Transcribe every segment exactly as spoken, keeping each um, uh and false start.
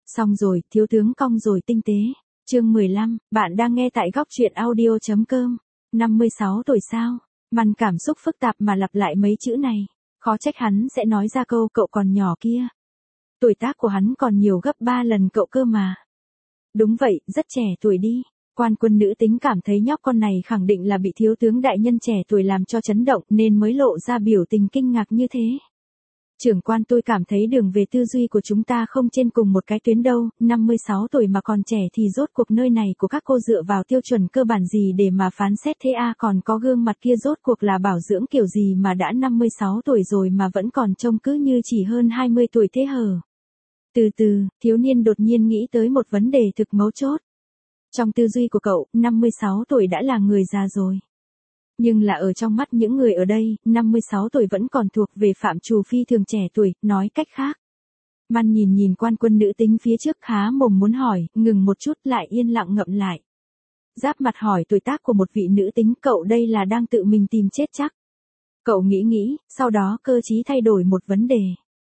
Xong rồi, thiếu tướng cong rồi tinh tế. Chương mười lăm, bạn đang nghe tại góc truyện audio chấm com. năm mươi sáu tuổi sao? Măn cảm xúc phức tạp mà lặp lại mấy chữ này. Khó trách hắn sẽ nói ra câu cậu còn nhỏ kia. Tuổi tác của hắn còn nhiều gấp ba lần cậu cơ mà. Đúng vậy, rất trẻ tuổi đi. Quan quân nữ tính cảm thấy nhóc con này khẳng định là bị thiếu tướng đại nhân trẻ tuổi làm cho chấn động nên mới lộ ra biểu tình kinh ngạc như thế. Trưởng quan, tôi cảm thấy đường về tư duy của chúng ta không trên cùng một cái tuyến đâu, năm mươi sáu tuổi mà còn trẻ thì rốt cuộc nơi này của các cô dựa vào tiêu chuẩn cơ bản gì để mà phán xét thế à, còn có gương mặt kia rốt cuộc là bảo dưỡng kiểu gì mà đã năm mươi sáu tuổi rồi mà vẫn còn trông cứ như chỉ hơn hai mươi tuổi thế hờ. Từ từ, thiếu niên đột nhiên nghĩ tới một vấn đề thực mấu chốt. Trong tư duy của cậu, năm mươi sáu tuổi đã là người già rồi. Nhưng là ở trong mắt những người ở đây, năm mươi sáu tuổi vẫn còn thuộc về phạm trù phi thường trẻ tuổi, nói cách khác. Măn nhìn nhìn quan quân nữ tính phía trước khá mồm muốn hỏi, ngừng một chút lại yên lặng ngậm lại. Giáp mặt hỏi tuổi tác của một vị nữ tính, cậu đây là đang tự mình tìm chết chắc. Cậu nghĩ nghĩ, sau đó cơ trí thay đổi một vấn đề.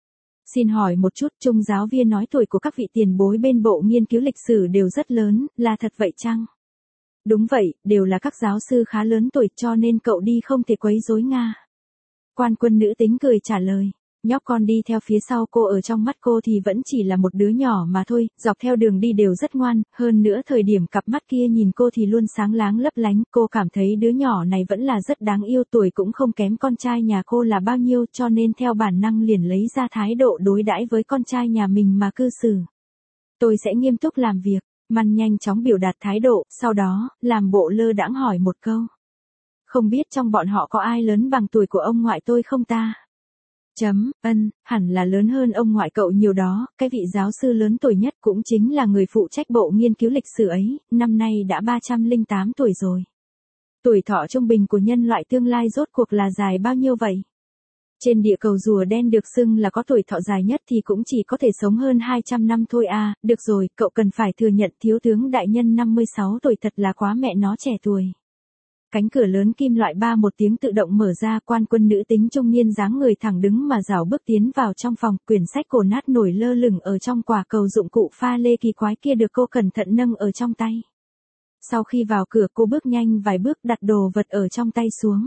Xin hỏi một chút, Trung giáo viên nói tuổi của các vị tiền bối bên bộ nghiên cứu lịch sử đều rất lớn, là thật vậy chăng? Đúng vậy, đều là các giáo sư khá lớn tuổi cho nên cậu đi không thể quấy rối Nga. Quan quân nữ tính cười trả lời. Nhóc con đi theo phía sau cô ở trong mắt cô thì vẫn chỉ là một đứa nhỏ mà thôi, dọc theo đường đi đều rất ngoan, hơn nữa thời điểm cặp mắt kia nhìn cô thì luôn sáng láng lấp lánh, cô cảm thấy đứa nhỏ này vẫn là rất đáng yêu, tuổi cũng không kém con trai nhà cô là bao nhiêu cho nên theo bản năng liền lấy ra thái độ đối đãi với con trai nhà mình mà cư xử. Tôi sẽ nghiêm túc làm việc. Măn nhanh chóng biểu đạt thái độ, sau đó, làm bộ lơ đãng hỏi một câu. Không biết trong bọn họ có ai lớn bằng tuổi của ông ngoại tôi không ta? Chấm, ân, hẳn là lớn hơn ông ngoại cậu nhiều đó, cái vị giáo sư lớn tuổi nhất cũng chính là người phụ trách bộ nghiên cứu lịch sử ấy, năm nay đã ba trăm lẻ tám tuổi rồi. Tuổi thọ trung bình của nhân loại tương lai rốt cuộc là dài bao nhiêu vậy? Trên địa cầu rùa đen được xưng là có tuổi thọ dài nhất thì cũng chỉ có thể sống hơn hai trăm năm thôi à, được rồi, cậu cần phải thừa nhận thiếu tướng đại nhân năm mươi sáu tuổi thật là quá mẹ nó trẻ tuổi. Cánh cửa lớn kim loại ba một tiếng tự động mở ra, quan quân nữ tính trung niên dáng người thẳng đứng mà rảo bước tiến vào trong phòng, quyển sách cổ nát nổi lơ lửng ở trong quả cầu dụng cụ pha lê kỳ quái kia được cô cẩn thận nâng ở trong tay. Sau khi vào cửa cô bước nhanh vài bước đặt đồ vật ở trong tay xuống.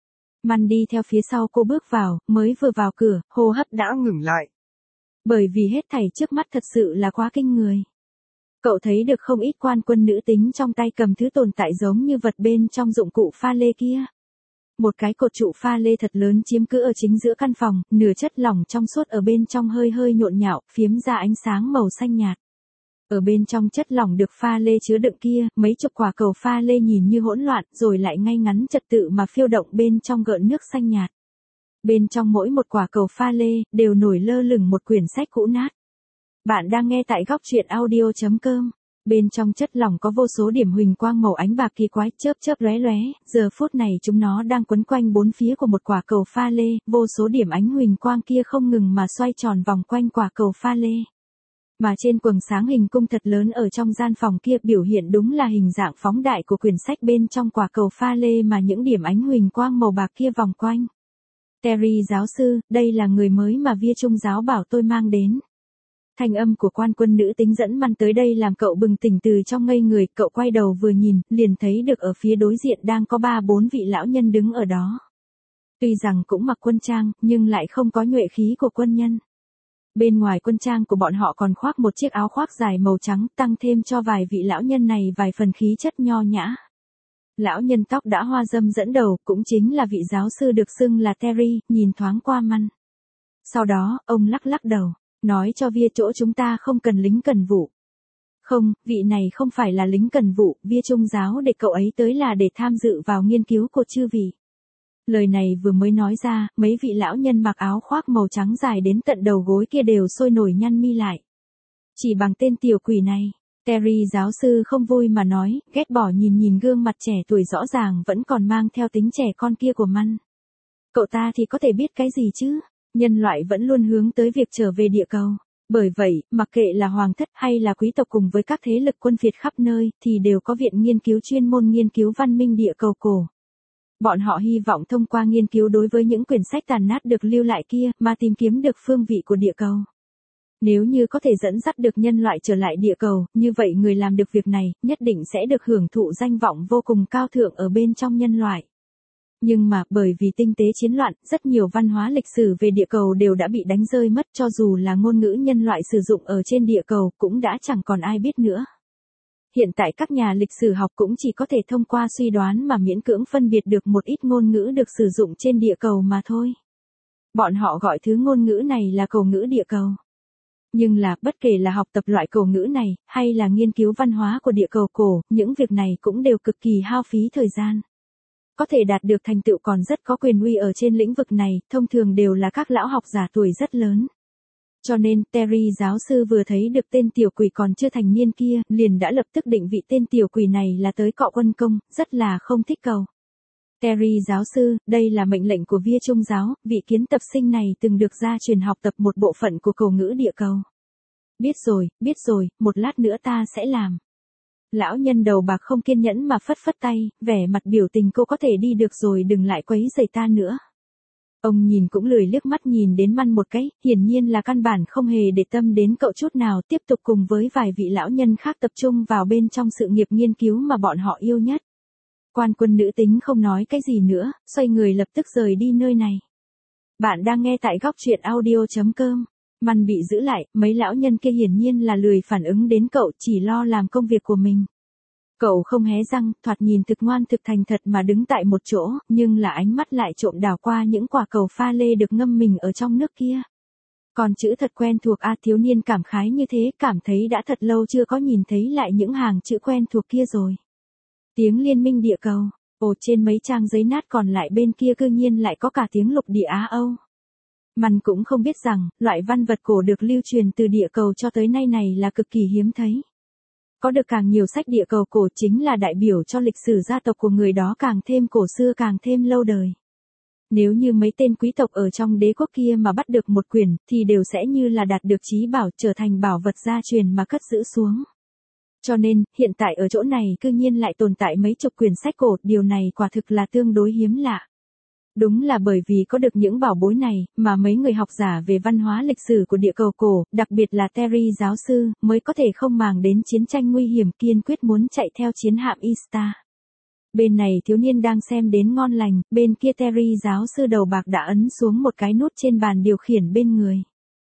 Măn đi theo phía sau cô bước vào, mới vừa vào cửa, hô hấp đã ngừng lại. Bởi vì hết thảy trước mắt thật sự là quá kinh người. Cậu thấy được không ít quan quân nữ tính trong tay cầm thứ tồn tại giống như vật bên trong dụng cụ pha lê kia. Một cái cột trụ pha lê thật lớn chiếm cứ ở chính giữa căn phòng, nửa chất lỏng trong suốt ở bên trong hơi hơi nhộn nhạo, phiếm ra ánh sáng màu xanh nhạt. Ở bên trong chất lỏng được pha lê chứa đựng kia, mấy chục quả cầu pha lê nhìn như hỗn loạn, rồi lại ngay ngắn trật tự mà phiêu động bên trong gợn nước xanh nhạt. Bên trong mỗi một quả cầu pha lê, đều nổi lơ lửng một quyển sách cũ nát. Bạn đang nghe tại góc truyện audio chấm com. Bên trong chất lỏng có vô số điểm huỳnh quang màu ánh bạc kỳ quái chớp chớp lóe lóe, giờ phút này chúng nó đang quấn quanh bốn phía của một quả cầu pha lê, vô số điểm ánh huỳnh quang kia không ngừng mà xoay tròn vòng quanh quả cầu pha lê. Mà trên quầng sáng hình cung thật lớn ở trong gian phòng kia biểu hiện đúng là hình dạng phóng đại của quyển sách bên trong quả cầu pha lê mà những điểm ánh huỳnh quang màu bạc kia vòng quanh. Terry giáo sư, đây là người mới mà Via Trung giáo bảo tôi mang đến. Thanh âm của quan quân nữ tính dẫn Măn tới đây làm cậu bừng tỉnh từ trong ngây người, cậu quay đầu vừa nhìn, liền thấy được ở phía đối diện đang có ba bốn vị lão nhân đứng ở đó. Tuy rằng cũng mặc quân trang, nhưng lại không có nhuệ khí của quân nhân. Bên ngoài quân trang của bọn họ còn khoác một chiếc áo khoác dài màu trắng, tăng thêm cho vài vị lão nhân này vài phần khí chất nho nhã. Lão nhân tóc đã hoa râm dẫn đầu, cũng chính là vị giáo sư được xưng là Terry, nhìn thoáng qua Măn. Sau đó, ông lắc lắc đầu, nói cho Via chỗ chúng ta không cần lính cần vụ. Không, vị này không phải là lính cần vụ, Via Trung giáo để cậu ấy tới là để tham dự vào nghiên cứu của chư vị. Lời này vừa mới nói ra, mấy vị lão nhân mặc áo khoác màu trắng dài đến tận đầu gối kia đều sôi nổi nhăn mi lại. Chỉ bằng tên tiểu quỷ này, Terry giáo sư không vui mà nói, ghét bỏ nhìn nhìn gương mặt trẻ tuổi rõ ràng vẫn còn mang theo tính trẻ con kia của Măn. Cậu ta thì có thể biết cái gì chứ, nhân loại vẫn luôn hướng tới việc trở về địa cầu. Bởi vậy, mặc kệ là hoàng thất hay là quý tộc cùng với các thế lực quân phiệt khắp nơi, thì đều có viện nghiên cứu chuyên môn nghiên cứu văn minh địa cầu cổ. Bọn họ hy vọng thông qua nghiên cứu đối với những quyển sách tàn nát được lưu lại kia, mà tìm kiếm được phương vị của địa cầu. Nếu như có thể dẫn dắt được nhân loại trở lại địa cầu, như vậy người làm được việc này, nhất định sẽ được hưởng thụ danh vọng vô cùng cao thượng ở bên trong nhân loại. Nhưng mà, bởi vì tinh tế chiến loạn, rất nhiều văn hóa lịch sử về địa cầu đều đã bị đánh rơi mất, cho dù là ngôn ngữ nhân loại sử dụng ở trên địa cầu, cũng đã chẳng còn ai biết nữa. Hiện tại các nhà lịch sử học cũng chỉ có thể thông qua suy đoán mà miễn cưỡng phân biệt được một ít ngôn ngữ được sử dụng trên địa cầu mà thôi. Bọn họ gọi thứ ngôn ngữ này là cầu ngữ địa cầu. Nhưng là, bất kể là học tập loại cầu ngữ này, hay là nghiên cứu văn hóa của địa cầu cổ, những việc này cũng đều cực kỳ hao phí thời gian. Có thể đạt được thành tựu còn rất có quyền uy ở trên lĩnh vực này, thông thường đều là các lão học giả tuổi rất lớn. Cho nên, Terry giáo sư vừa thấy được tên tiểu quỷ còn chưa thành niên kia, liền đã lập tức định vị tên tiểu quỷ này là tới cọ quân công, rất là không thích cầu. Terry giáo sư, đây là mệnh lệnh của Vía Trung giáo, vị kiến tập sinh này từng được gia truyền học tập một bộ phận của cầu ngữ địa cầu. Biết rồi, biết rồi, một lát nữa ta sẽ làm. Lão nhân đầu bạc không kiên nhẫn mà phất phất tay, vẻ mặt biểu tình cô có thể đi được rồi đừng lại quấy rầy ta nữa. Ông nhìn cũng lười liếc mắt nhìn đến Man một cái, hiển nhiên là căn bản không hề để tâm đến cậu chút nào, tiếp tục cùng với vài vị lão nhân khác tập trung vào bên trong sự nghiệp nghiên cứu mà bọn họ yêu nhất. Quan quân nữ tính không nói cái gì nữa, xoay người lập tức rời đi nơi này. Bạn đang nghe tại góc truyện audio chấm com. Man bị giữ lại, mấy lão nhân kia hiển nhiên là lười phản ứng đến cậu, chỉ lo làm công việc của mình. Cậu không hé răng, thoạt nhìn thực ngoan thực thành thật mà đứng tại một chỗ, nhưng là ánh mắt lại trộm đảo qua những quả cầu pha lê được ngâm mình ở trong nước kia. Còn chữ thật quen thuộc a thiếu niên cảm khái như thế, cảm thấy đã thật lâu chưa có nhìn thấy lại những hàng chữ quen thuộc kia rồi. Tiếng liên minh địa cầu, ồ trên mấy trang giấy nát còn lại bên kia cư nhiên lại có cả tiếng lục địa Á Âu. Man cũng không biết rằng, loại văn vật cổ được lưu truyền từ địa cầu cho tới nay này là cực kỳ hiếm thấy. Có được càng nhiều sách địa cầu cổ chính là đại biểu cho lịch sử gia tộc của người đó càng thêm cổ xưa càng thêm lâu đời. Nếu như mấy tên quý tộc ở trong đế quốc kia mà bắt được một quyển, thì đều sẽ như là đạt được chí bảo trở thành bảo vật gia truyền mà cất giữ xuống. Cho nên, hiện tại ở chỗ này cư nhiên lại tồn tại mấy chục quyển sách cổ, điều này quả thực là tương đối hiếm lạ. Đúng là bởi vì có được những bảo bối này, mà mấy người học giả về văn hóa lịch sử của địa cầu cổ, đặc biệt là Terry giáo sư, mới có thể không màng đến chiến tranh nguy hiểm kiên quyết muốn chạy theo chiến hạm Ista. Bên này thiếu niên đang xem đến ngon lành, bên kia Terry giáo sư đầu bạc đã ấn xuống một cái nút trên bàn điều khiển bên người.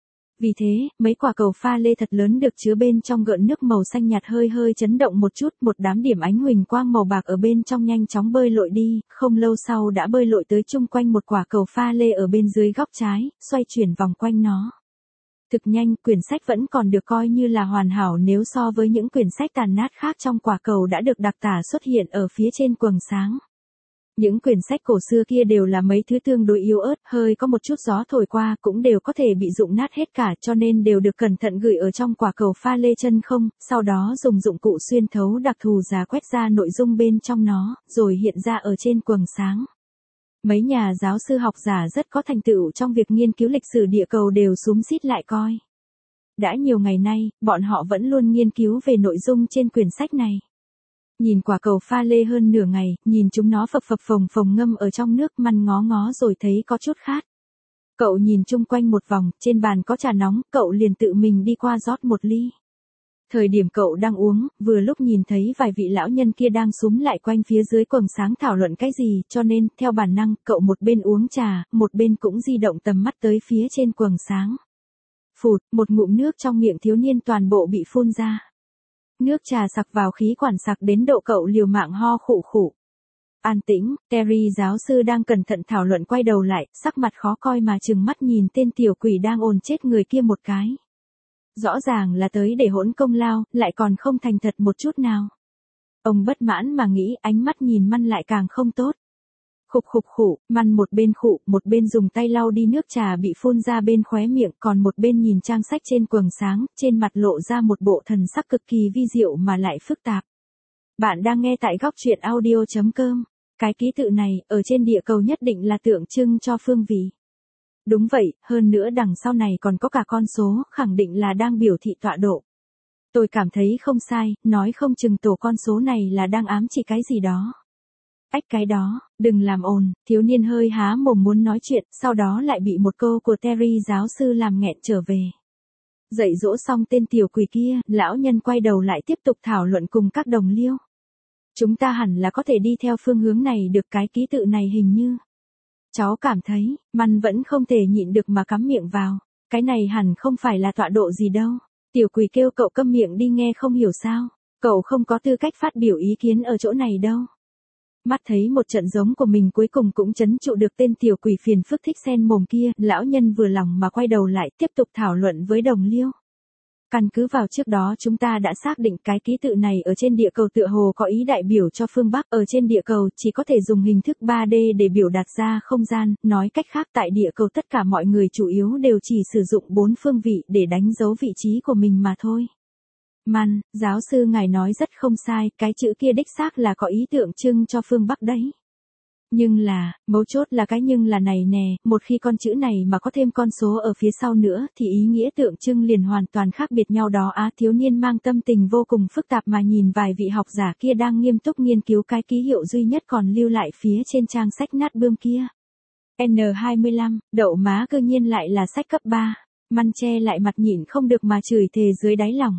Vì thế, mấy quả cầu pha lê thật lớn được chứa bên trong gợn nước màu xanh nhạt hơi hơi chấn động một chút, một đám điểm ánh huỳnh quang màu bạc ở bên trong nhanh chóng bơi lội đi, không lâu sau đã bơi lội tới chung quanh một quả cầu pha lê ở bên dưới góc trái, xoay chuyển vòng quanh nó. Thực nhanh, quyển sách vẫn còn được coi như là hoàn hảo nếu so với những quyển sách tàn nát khác trong quả cầu đã được đặc tả xuất hiện ở phía trên quầng sáng. Những quyển sách cổ xưa kia đều là mấy thứ tương đối yếu ớt, hơi có một chút gió thổi qua cũng đều có thể bị rụng nát hết cả, cho nên đều được cẩn thận gửi ở trong quả cầu pha lê chân không, sau đó dùng dụng cụ xuyên thấu đặc thù giá quét ra nội dung bên trong nó, rồi hiện ra ở trên quầng sáng. Mấy nhà giáo sư học giả rất có thành tựu trong việc nghiên cứu lịch sử địa cầu đều xúm xít lại coi. Đã nhiều ngày nay, bọn họ vẫn luôn nghiên cứu về nội dung trên quyển sách này. Nhìn quả cầu pha lê hơn nửa ngày, nhìn chúng nó phập phập phồng phồng ngâm ở trong nước, Man ngó ngó rồi thấy có chút khát. Cậu nhìn chung quanh một vòng, trên bàn có trà nóng, cậu liền tự mình đi qua rót một ly. Thời điểm cậu đang uống, vừa lúc nhìn thấy vài vị lão nhân kia đang xúm lại quanh phía dưới quầng sáng thảo luận cái gì, cho nên, theo bản năng, cậu một bên uống trà, một bên cũng di động tầm mắt tới phía trên quầng sáng. Phụt, một ngụm nước trong miệng thiếu niên toàn bộ bị phun ra. Nước trà sặc vào khí quản sặc đến độ cậu liều mạng ho khụ khụ. An tĩnh, Terry giáo sư đang cẩn thận thảo luận quay đầu lại, sắc mặt khó coi mà trừng mắt nhìn tên tiểu quỷ đang ồn chết người kia một cái. Rõ ràng là tới để hỗn công lao, lại còn không thành thật một chút nào. Ông bất mãn mà nghĩ, ánh mắt nhìn Man lại càng không tốt. Khục khục khụ, Man một bên khụ, một bên dùng tay lau đi nước trà bị phun ra bên khóe miệng, còn một bên nhìn trang sách trên quầng sáng, trên mặt lộ ra một bộ thần sắc cực kỳ vi diệu mà lại phức tạp. Bạn đang nghe tại góc truyện audio chấm com. Cái ký tự này, ở trên địa cầu nhất định là tượng trưng cho phương vị. Đúng vậy, hơn nữa đằng sau này còn có cả con số, khẳng định là đang biểu thị tọa độ. Tôi cảm thấy không sai, nói không chừng tổ con số này là đang ám chỉ cái gì đó. Ách cái đó, đừng làm ồn, thiếu niên hơi há mồm muốn nói chuyện, sau đó lại bị một câu của Terry giáo sư làm nghẹn trở về. Dạy dỗ xong tên tiểu quỷ kia, lão nhân quay đầu lại tiếp tục thảo luận cùng các đồng liêu. Chúng ta hẳn là có thể đi theo phương hướng này được, cái ký tự này hình như. Cháu cảm thấy, Man vẫn không thể nhịn được mà cắm miệng vào. Cái này hẳn không phải là tọa độ gì đâu. Tiểu quỷ kêu cậu câm miệng đi, nghe không hiểu sao. Cậu không có tư cách phát biểu ý kiến ở chỗ này đâu. Mắt thấy một trận giống của mình cuối cùng cũng trấn trụ được tên tiểu quỷ phiền phức thích xen mồm kia, lão nhân vừa lòng mà quay đầu lại tiếp tục thảo luận với đồng liêu. Căn cứ vào trước đó chúng ta đã xác định cái ký tự này ở trên địa cầu tựa hồ có ý đại biểu cho phương Bắc, ở trên địa cầu chỉ có thể dùng hình thức ba D để biểu đạt ra không gian, nói cách khác tại địa cầu tất cả mọi người chủ yếu đều chỉ sử dụng bốn phương vị để đánh dấu vị trí của mình mà thôi. Man, giáo sư ngài nói rất không sai, cái chữ kia đích xác là có ý tượng trưng cho phương Bắc đấy. Nhưng là, mấu chốt là cái nhưng là này nè, một khi con chữ này mà có thêm con số ở phía sau nữa thì ý nghĩa tượng trưng liền hoàn toàn khác biệt nhau đó á. Thiếu niên mang tâm tình vô cùng phức tạp mà nhìn vài vị học giả kia đang nghiêm túc nghiên cứu cái ký hiệu duy nhất còn lưu lại phía trên trang sách nát bươm kia. N hai mươi lăm, đậu má cơ nhiên lại là sách cấp ba, Man che lại mặt nhịn không được mà chửi thề dưới đáy lòng.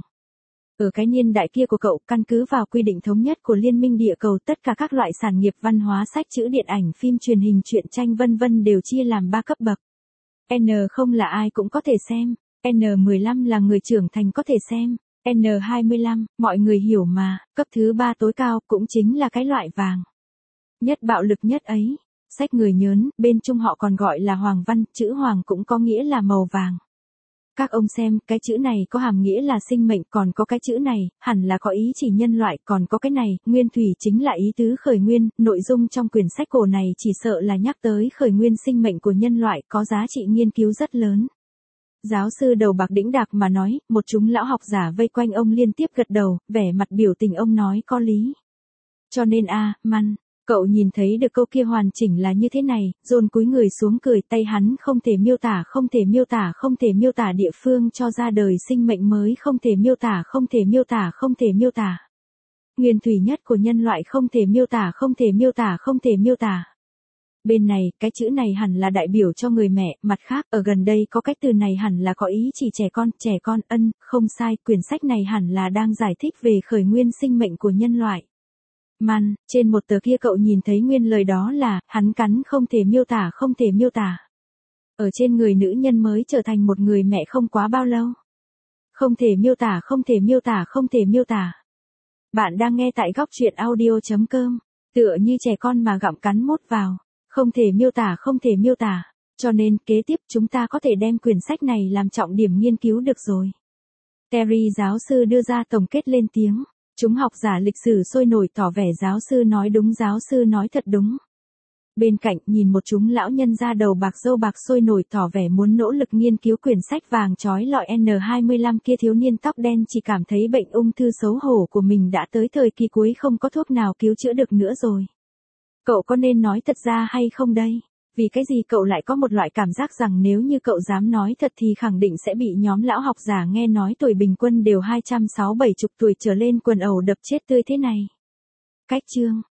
Ở cái niên đại kia của cậu, căn cứ vào quy định thống nhất của Liên minh địa cầu, tất cả các loại sản nghiệp văn hóa, sách chữ, điện ảnh, phim truyền hình, truyện tranh vân vân đều chia làm ba cấp bậc. N không là ai cũng có thể xem, N mười lăm là người trưởng thành có thể xem, N hai mươi lăm, mọi người hiểu mà, cấp thứ ba tối cao cũng chính là cái loại vàng. Nhất bạo lực nhất ấy, sách người nhớn, bên Trung họ còn gọi là hoàng văn, chữ hoàng cũng có nghĩa là màu vàng. Các ông xem, cái chữ này có hàm nghĩa là sinh mệnh, còn có cái chữ này, hẳn là có ý chỉ nhân loại, còn có cái này, nguyên thủy chính là ý tứ khởi nguyên, nội dung trong quyển sách cổ này chỉ sợ là nhắc tới khởi nguyên sinh mệnh của nhân loại, có giá trị nghiên cứu rất lớn. Giáo sư đầu bạc đĩnh đạc mà nói, một chúng lão học giả vây quanh ông liên tiếp gật đầu, vẻ mặt biểu tình ông nói có lý. Cho nên a, Man, cậu nhìn thấy được câu kia hoàn chỉnh là như thế này, dồn cúi người xuống cười, tay hắn không thể miêu tả, không thể miêu tả, không thể miêu tả địa phương cho ra đời sinh mệnh mới, không thể miêu tả, không thể miêu tả, không thể miêu tả. Nguyên thủy nhất của nhân loại không thể miêu tả, không thể miêu tả, không thể miêu tả. Bên này, cái chữ này hẳn là đại biểu cho người mẹ, mặt khác, ở gần đây có cái từ này hẳn là có ý chỉ trẻ con, trẻ con, ân, không sai, quyển sách này hẳn là đang giải thích về khởi nguyên sinh mệnh của nhân loại. Man, trên một tờ kia cậu nhìn thấy nguyên lời đó là, hắn cắn không thể miêu tả, không thể miêu tả. Ở trên người nữ nhân mới trở thành một người mẹ không quá bao lâu. Không thể miêu tả, không thể miêu tả, không thể miêu tả. Bạn đang nghe tại góc truyện audio chấm com, tựa như trẻ con mà gặm cắn mốt vào. Không thể miêu tả, không thể miêu tả. Cho nên, kế tiếp chúng ta có thể đem quyển sách này làm trọng điểm nghiên cứu được rồi. Terry giáo sư đưa ra tổng kết lên tiếng. Chúng học giả lịch sử sôi nổi tỏ vẻ giáo sư nói đúng, giáo sư nói thật đúng. Bên cạnh nhìn một chúng lão nhân da đầu bạc râu bạc sôi nổi tỏ vẻ muốn nỗ lực nghiên cứu quyển sách vàng chói lọi N hai mươi lăm kia, thiếu niên tóc đen chỉ cảm thấy bệnh ung thư xấu hổ của mình đã tới thời kỳ cuối, không có thuốc nào cứu chữa được nữa rồi. Cậu có nên nói thật ra hay không đây? Vì cái gì cậu lại có một loại cảm giác rằng nếu như cậu dám nói thật thì khẳng định sẽ bị nhóm lão học giả nghe nói tuổi bình quân đều hai trăm sáu mươi bảy tuổi trở lên quần ẩu đập chết tươi thế này. Cách chương